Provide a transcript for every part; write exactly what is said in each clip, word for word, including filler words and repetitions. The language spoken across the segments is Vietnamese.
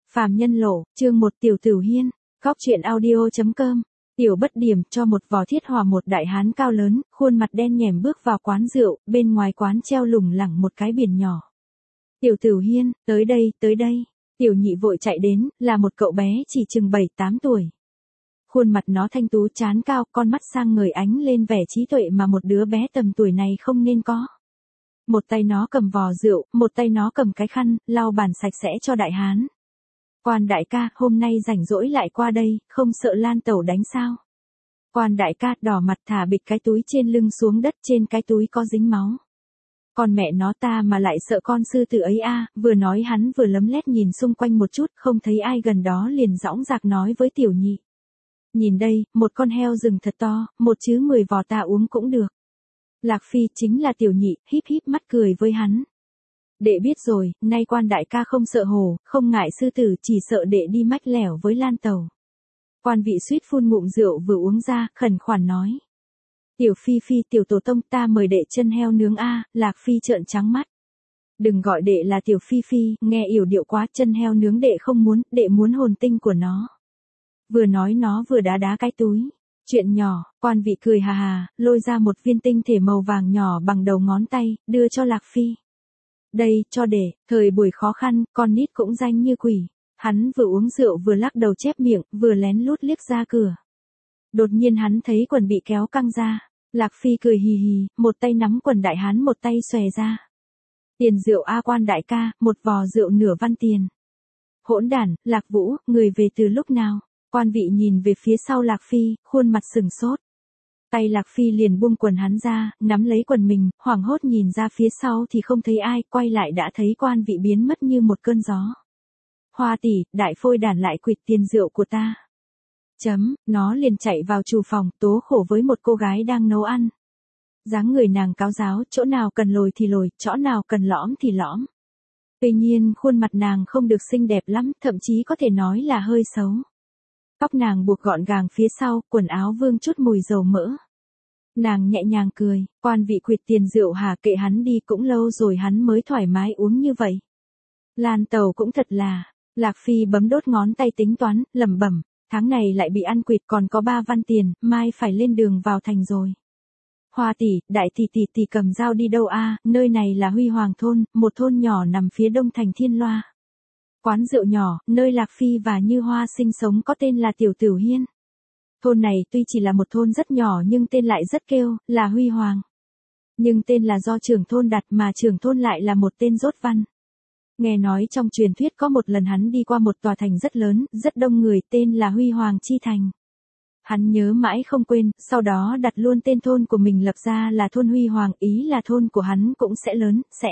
Phàm Nhân Lộ, chương một Tiểu Tửu Hiên, góc truyện audio chấm com. Tiểu Bất Điểm cho một vò thiết hòa một đại hán cao lớn, khuôn mặt đen nhẻm bước vào quán rượu, bên ngoài quán treo lủng lẳng một cái biển nhỏ. Tiểu Tửu Hiên, tới đây, tới đây. Tiểu Nhị vội chạy đến, là một cậu bé chỉ chừng bảy tám tuổi. Khuôn mặt nó thanh tú trán cao, con mắt sang ngời ánh lên vẻ trí tuệ mà một đứa bé tầm tuổi này không nên có. Một tay nó cầm vò rượu, một tay nó cầm cái khăn, lau bàn sạch sẽ cho đại hán. Quan đại ca, hôm nay rảnh rỗi lại qua đây, không sợ Lan Tẩu đánh sao? Quan đại ca đỏ mặt thả bịch cái túi trên lưng xuống đất, trên cái túi có dính máu. Con mẹ nó ta mà lại sợ con sư tử ấy a, à, vừa nói hắn vừa lấm lét nhìn xung quanh một chút, không thấy ai gần đó liền dõng dạc nói với Tiểu Nhị. Nhìn đây, một con heo rừng thật to, một chứ mười vò ta uống cũng được. Lạc Phi chính là Tiểu Nhị, híp híp mắt cười với hắn. Đệ biết rồi, nay quan đại ca không sợ hổ, không ngại sư tử, chỉ sợ đệ đi mách lẻo với Lan Tẩu. Quan vị suýt phun ngụm rượu vừa uống ra, khẩn khoản nói. Tiểu Phi Phi, tiểu tổ tông, ta mời đệ chân heo nướng a. Lạc Phi trợn trắng mắt. Đừng gọi đệ là Tiểu Phi Phi, nghe yểu điệu quá, chân heo nướng đệ không muốn, đệ muốn hồn tinh của nó. Vừa nói nó vừa đá đá cái túi. Chuyện nhỏ, quan vị cười hà hà, lôi ra một viên tinh thể màu vàng nhỏ bằng đầu ngón tay, đưa cho Lạc Phi. Đây, cho để, thời buổi khó khăn, con nít cũng danh như quỷ. Hắn vừa uống rượu vừa lắc đầu chép miệng, vừa lén lút liếc ra cửa. Đột nhiên hắn thấy quần bị kéo căng ra. Lạc Phi cười hì hì, một tay nắm quần đại hán một tay xòe ra. Tiền rượu a quan đại ca, một vò rượu nửa văn tiền. Hỗn đản, Lạc Vũ, người về từ lúc nào? Quan vị nhìn về phía sau Lạc Phi, khuôn mặt sừng sốt. Tay Lạc Phi liền buông quần hắn ra, nắm lấy quần mình, hoảng hốt nhìn ra phía sau thì không thấy ai, quay lại đã thấy quan vị biến mất như một cơn gió. Hoa tỷ, đại phôi đản lại quỵt tiền rượu của ta. Chấm, nó liền chạy vào chủ phòng, tố khổ với một cô gái đang nấu ăn. Dáng người nàng cáo giáo, chỗ nào cần lồi thì lồi, chỗ nào cần lõm thì lõm. Tuy nhiên, khuôn mặt nàng không được xinh đẹp lắm, thậm chí có thể nói là hơi xấu. Tóc nàng buộc gọn gàng phía sau, quần áo vương chút mùi dầu mỡ. Nàng nhẹ nhàng cười, quan vị quỵt tiền rượu hà, kệ hắn đi, cũng lâu rồi hắn mới thoải mái uống như vậy. Lan Tẩu cũng thật là, Lạc Phi bấm đốt ngón tay tính toán, lẩm bẩm, tháng này lại bị ăn quỵt, còn có ba văn tiền, mai phải lên đường vào thành rồi. Hoa tỷ, đại tỷ tỷ tỷ cầm dao đi đâu a? Nơi này là Huy Hoàng thôn, một thôn nhỏ nằm phía đông thành Thiên Loa. Quán rượu nhỏ, nơi Lạc Phi và Như Hoa sinh sống có tên là Tiểu Tửu Hiên. Thôn này tuy chỉ là một thôn rất nhỏ nhưng tên lại rất kêu, là Huy Hoàng. Nhưng tên là do trưởng thôn đặt mà trưởng thôn lại là một tên dốt văn. Nghe nói trong truyền thuyết có một lần hắn đi qua một tòa thành rất lớn, rất đông người, tên là Huy Hoàng Chi Thành. Hắn nhớ mãi không quên, sau đó đặt luôn tên thôn của mình lập ra là thôn Huy Hoàng, ý là thôn của hắn cũng sẽ lớn, sẽ.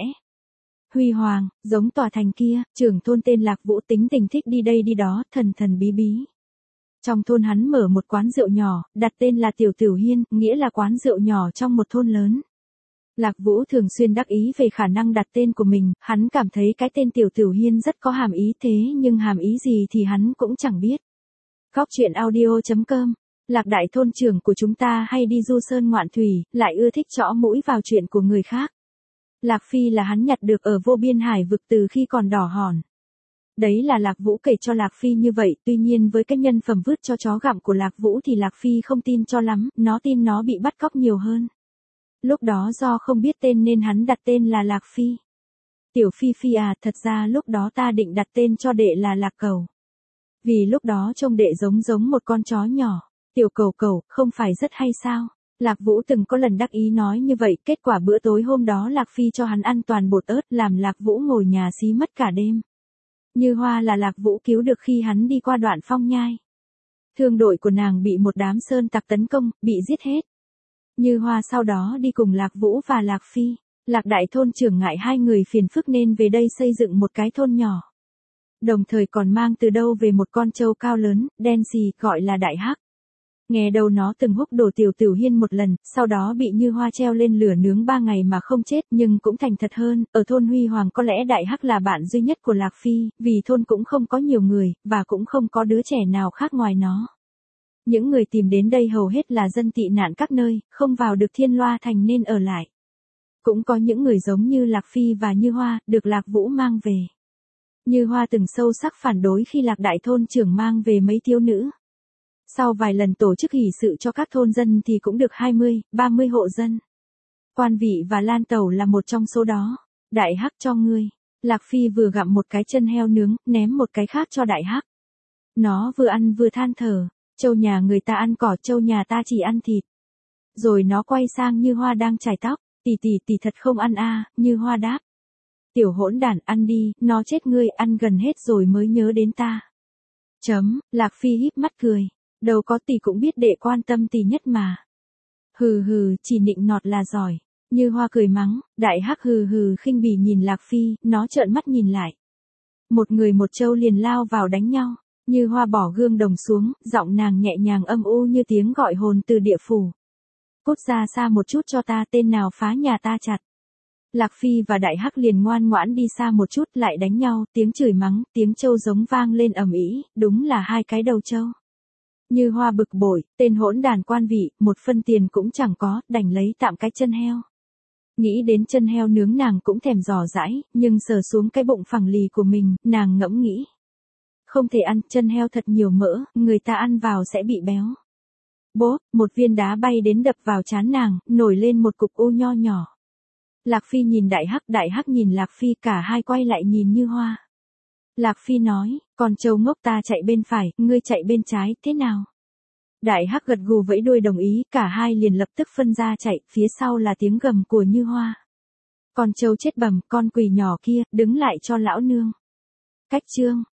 Huy Hoàng, giống tòa thành kia, trưởng thôn tên Lạc Vũ tính tình thích đi đây đi đó, thần thần bí bí. Trong thôn hắn mở một quán rượu nhỏ, đặt tên là Tiểu Tửu Hiên, nghĩa là quán rượu nhỏ trong một thôn lớn. Lạc Vũ thường xuyên đắc ý về khả năng đặt tên của mình, hắn cảm thấy cái tên Tiểu Tửu Hiên rất có hàm ý thế nhưng hàm ý gì thì hắn cũng chẳng biết. Góc truyện audio chấm com. Lạc đại thôn trưởng của chúng ta hay đi du sơn ngoạn thủy, lại ưa thích chõ mũi vào chuyện của người khác. Lạc Phi là hắn nhặt được ở vô biên hải vực từ khi còn đỏ hòn. Đấy là Lạc Vũ kể cho Lạc Phi như vậy, tuy nhiên với cái nhân phẩm vứt cho chó gặm của Lạc Vũ thì Lạc Phi không tin cho lắm, nó tin nó bị bắt cóc nhiều hơn. Lúc đó do không biết tên nên hắn đặt tên là Lạc Phi. Tiểu Phi Phi à, thật ra lúc đó ta định đặt tên cho đệ là Lạc Cẩu. Vì lúc đó trông đệ giống giống một con chó nhỏ, Tiểu Cẩu Cẩu, không phải rất hay sao? Lạc Vũ từng có lần đắc ý nói như vậy, kết quả bữa tối hôm đó Lạc Phi cho hắn ăn toàn bột ớt, làm Lạc Vũ ngồi nhà xí mất cả đêm. Như Hoa là Lạc Vũ cứu được khi hắn đi qua đoạn phong nhai. Thương đội của nàng bị một đám sơn tặc tấn công, bị giết hết. Như Hoa sau đó đi cùng Lạc Vũ và Lạc Phi. Lạc đại thôn trưởng ngại hai người phiền phức nên về đây xây dựng một cái thôn nhỏ. Đồng thời còn mang từ đâu về một con trâu cao lớn, đen xì, gọi là Đại Hắc. Nghe đầu nó từng húc đổ Tiểu Tửu Hiên một lần, sau đó bị Như Hoa treo lên lửa nướng ba ngày mà không chết nhưng cũng thành thật hơn. Ở thôn Huy Hoàng có lẽ Đại Hắc là bạn duy nhất của Lạc Phi, vì thôn cũng không có nhiều người, và cũng không có đứa trẻ nào khác ngoài nó. Những người tìm đến đây hầu hết là dân tị nạn các nơi, không vào được Thiên Loa thành nên ở lại. Cũng có những người giống như Lạc Phi và Như Hoa, được Lạc Vũ mang về. Như Hoa từng sâu sắc phản đối khi Lạc Đại thôn trưởng mang về mấy thiếu nữ. Sau vài lần tổ chức hỷ sự cho các thôn dân thì cũng được hai mươi, ba mươi hộ dân. Quan Vị và Lan Tẩu là một trong số đó. Đại Hắc cho ngươi. Lạc Phi vừa gặm một cái chân heo nướng, ném một cái khác cho Đại Hắc. Nó vừa ăn vừa than thở, trâu nhà người ta ăn cỏ, trâu nhà ta chỉ ăn thịt. Rồi nó quay sang Như Hoa đang chải tóc, tỷ tỷ tỷ thật không ăn a, Như Hoa đáp. Tiểu hỗn đản, ăn đi, nó chết ngươi, ăn gần hết rồi mới nhớ đến ta. Chấm, Lạc Phi híp mắt cười, đâu có, tỷ cũng biết đệ quan tâm tỷ nhất mà. Hừ hừ, chỉ nịnh nọt là giỏi. Như Hoa cười mắng, Đại Hắc hừ hừ khinh bỉ nhìn Lạc Phi, nó trợn mắt nhìn lại. Một người một trâu liền lao vào đánh nhau. Như Hoa bỏ gương đồng xuống, giọng nàng nhẹ nhàng âm u như tiếng gọi hồn từ địa phủ. Cút ra xa một chút cho ta, tên nào phá nhà ta chặt. Lạc Phi và Đại Hắc liền ngoan ngoãn đi xa một chút, lại đánh nhau, tiếng chửi mắng, tiếng trâu giống vang lên ầm ĩ, đúng là hai cái đầu trâu. Như Hoa bực bội, tên hỗn đàn Quan Vị, một phân tiền cũng chẳng có, đành lấy tạm cái chân heo. Nghĩ đến chân heo nướng nàng cũng thèm dò dãi, nhưng sờ xuống cái bụng phẳng lì của mình, nàng ngẫm nghĩ. Không thể ăn, chân heo thật nhiều mỡ, người ta ăn vào sẽ bị béo. Bốp, một viên đá bay đến đập vào trán nàng, nổi lên một cục u nho nhỏ. Lạc Phi nhìn Đại Hắc, Đại Hắc nhìn Lạc Phi, cả hai quay lại nhìn Như Hoa. Lạc Phi nói, con trâu ngốc, ta chạy bên phải, ngươi chạy bên trái, thế nào? Đại Hắc gật gù vẫy đuôi đồng ý, cả hai liền lập tức phân ra chạy, phía sau là tiếng gầm của Như Hoa. Con trâu chết bẩm, con quỷ nhỏ kia, đứng lại cho lão nương. Cách chương